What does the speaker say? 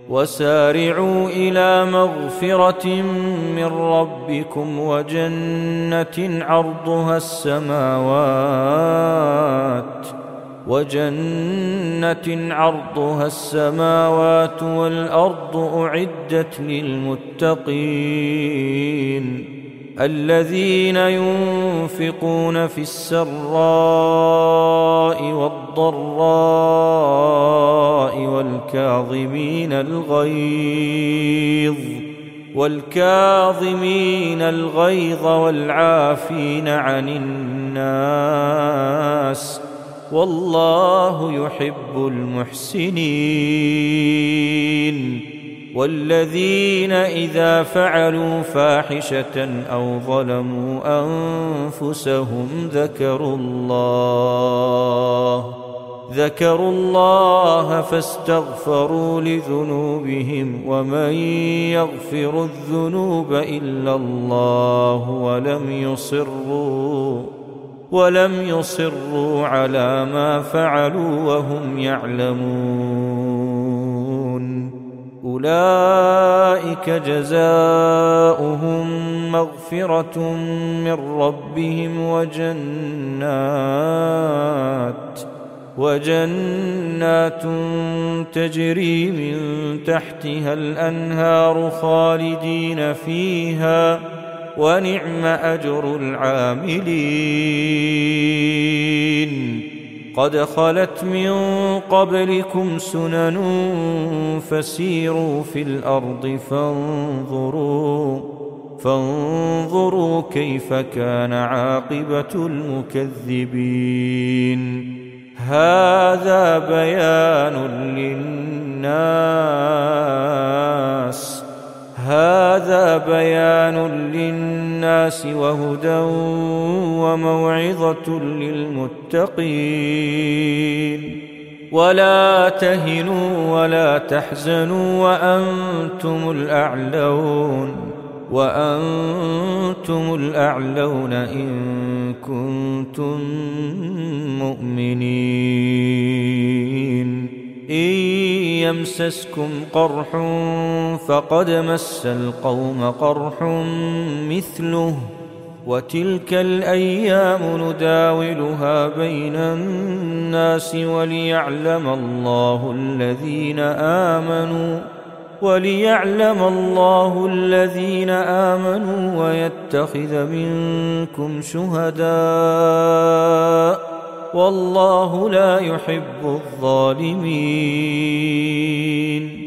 وسارعوا إلى مغفرة من ربكم وجنة عرضها السماوات والأرض أعدت للمتقين الذين ينفقون في السراء والضراء والكاظمين الغيظ والعافين عن الناس والله يحب المحسنين والذين إذا فعلوا فاحشة أو ظلموا أنفسهم ذكروا الله فاستغفروا لذنوبهم ومن يغفر الذنوب إلا الله ولم يصروا على ما فعلوا وهم يعلمون أولئك جزاؤهم مغفرة من ربهم وجنات تجري من تحتها الأنهار خالدين فيها ونعم أجر العاملين قد خلت من قبلكم سنن فسيروا في الأرض فانظروا كيف كان عاقبة المكذبين هذا بيان للناس وهدى وموعظة للمتقين ولا تهنوا ولا تحزنوا وأنتم الأعلون إن كنتم مؤمنين إن يمسسكم قرح فقد مس القوم قرح مثله وتلك الأيام نداولها بين الناس وليعلم الله الذين آمنوا ويتخذ منكم شهداء والله لا يحب الظالمين